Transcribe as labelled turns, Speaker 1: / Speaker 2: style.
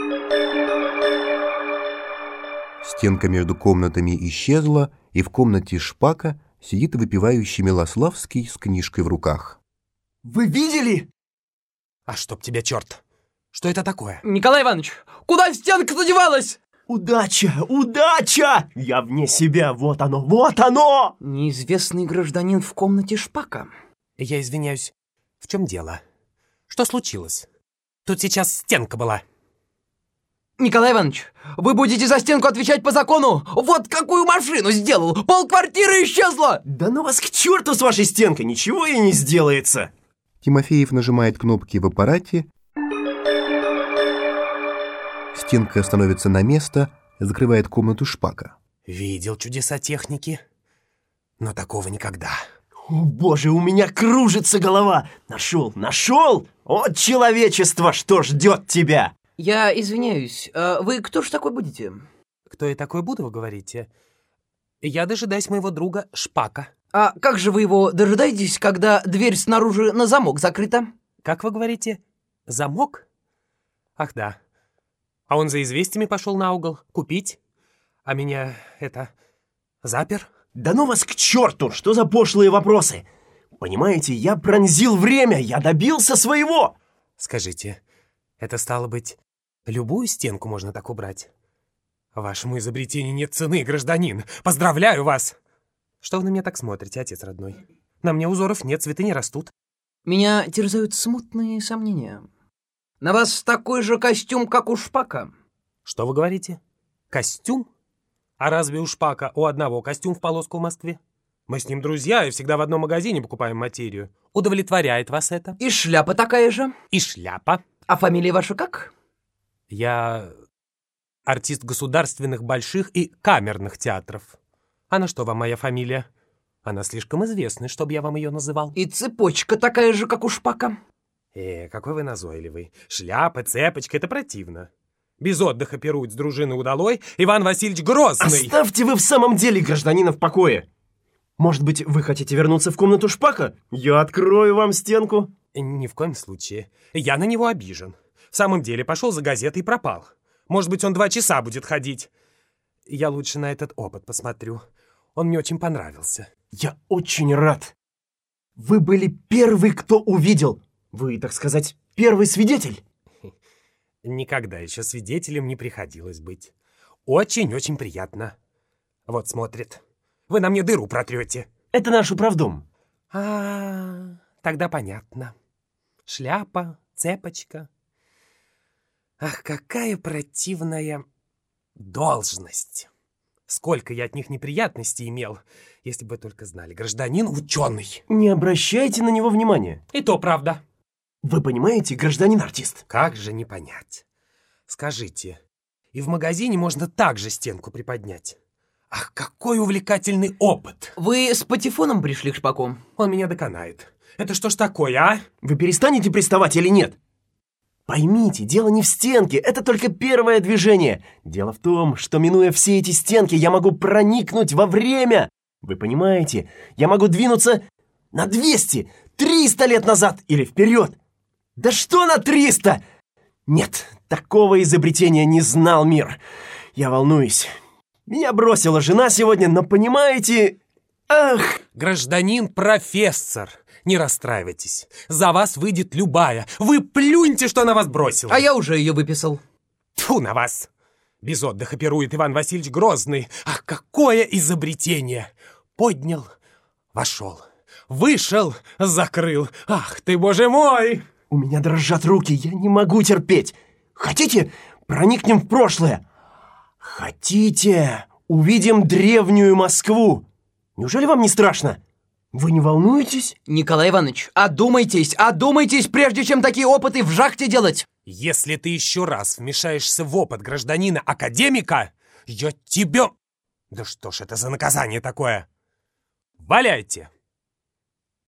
Speaker 1: Стенка между комнатами исчезла, и в комнате Шпака сидит выпивающий Милославский с книжкой в руках.
Speaker 2: Вы видели?
Speaker 3: А чтоб тебя, черт! Что это такое?
Speaker 4: Николай Иванович, куда стенка задевалась?
Speaker 2: Удача! Удача! Я вне себя, вот оно, вот оно!
Speaker 4: Неизвестный гражданин в комнате Шпака.
Speaker 3: Я извиняюсь, в чем дело? Что случилось? Тут сейчас стенка была.
Speaker 4: Николай Иванович, вы будете за стенку отвечать по закону. Вот какую машину сделал! Полквартиры исчезла!
Speaker 2: Да ну вас к черту с вашей стенкой, ничего и не сделается!
Speaker 1: Тимофеев нажимает кнопки в аппарате. Стенка становится на место, закрывает комнату Шпака.
Speaker 3: Видел чудеса техники, но такого никогда.
Speaker 2: О, боже, у меня кружится голова! Нашел! О, человечество, что ждет тебя!
Speaker 4: Я извиняюсь, вы кто ж такой будете?
Speaker 3: Кто я такой буду, вы говорите? Я дожидаюсь моего друга Шпака.
Speaker 4: А как же вы его дожидаетесь, когда дверь снаружи на замок закрыта?
Speaker 3: Как вы говорите? Замок? Ах да. А он за известиями пошел на угол купить, а меня запер.
Speaker 2: Да ну вас к черту, что за пошлые вопросы? Понимаете, я пронзил время, я добился своего.
Speaker 3: Скажите, это стало быть, любую стенку можно так убрать? Вашему изобретению нет цены, гражданин. Поздравляю вас! Что вы на меня так смотрите, отец родной? На мне узоров нет, цветы не растут.
Speaker 4: Меня терзают смутные сомнения. На вас такой же костюм, как у Шпака.
Speaker 3: Что вы говорите? Костюм? А разве у Шпака у одного костюм в полоску в Москве? Мы с ним друзья и всегда в одном магазине покупаем материю. Удовлетворяет вас это?
Speaker 4: И шляпа такая же.
Speaker 3: И шляпа.
Speaker 4: А фамилия ваша как?
Speaker 3: Я артист государственных больших и камерных театров. А на что вам моя фамилия? Она слишком известна, чтобы я вам ее называл.
Speaker 4: И цепочка такая же, как у Шпака.
Speaker 3: Какой вы назойливый. Шляпа, цепочка — это противно. Без отдыха пирует с дружиной удалой Иван Васильевич Грозный.
Speaker 2: Оставьте вы в самом деле гражданина в покое. Может быть, вы хотите вернуться в комнату Шпака? Я открою вам стенку.
Speaker 3: Ни в коем случае. Я на него обижен. В самом деле, пошел за газетой и пропал. Может быть, он 2 часа будет ходить. Я лучше на этот опыт посмотрю. Он мне очень понравился.
Speaker 2: Я очень рад. Вы были первый, кто увидел. Вы, так сказать, первый свидетель.
Speaker 3: Никогда еще свидетелем не приходилось быть. Очень-очень приятно. Вот смотрит. Вы на мне дыру протрете.
Speaker 2: Это наш управдом.
Speaker 3: Тогда понятно. Шляпа, цепочка. Ах, какая противная должность. Сколько я от них неприятностей имел, если бы вы только знали. Гражданин ученый.
Speaker 2: Не обращайте на него внимания.
Speaker 3: И то правда.
Speaker 2: Вы понимаете, гражданин-артист?
Speaker 3: Как же не понять? Скажите, и в магазине можно также стенку приподнять? Ах, какой увлекательный опыт!
Speaker 4: Вы с патефоном пришли к Шпаку?
Speaker 3: Он меня доконает. Это что ж такое, а?
Speaker 2: Вы перестанете приставать или нет? Поймите, дело не в стенке, это только первое движение. Дело в том, что, минуя все эти стенки, я могу проникнуть во время. Вы понимаете, я могу двинуться на 200, 300 лет назад или вперед. Да что на 300? Нет, такого изобретения не знал мир. Я волнуюсь. Меня бросила жена сегодня, но понимаете... Ах!
Speaker 3: Гражданин профессор, не расстраивайтесь. За вас выйдет любая. Вы плюньте, что она вас бросила.
Speaker 4: А я уже ее выписал.
Speaker 3: Тьфу на вас. Без отдыха пирует Иван Васильевич Грозный. Ах, какое изобретение! Поднял, вошел, вышел, закрыл. Ах ты, боже мой!
Speaker 2: У меня дрожат руки, я не могу терпеть. Хотите, проникнем в прошлое? Хотите, увидим древнюю Москву? Неужели вам не страшно? Вы не волнуетесь?
Speaker 4: Николай Иванович, одумайтесь, прежде чем такие опыты в жахте делать.
Speaker 3: Если ты еще раз вмешаешься в опыт гражданина-академика, я тебя... Да что ж это за наказание такое? Валяйте!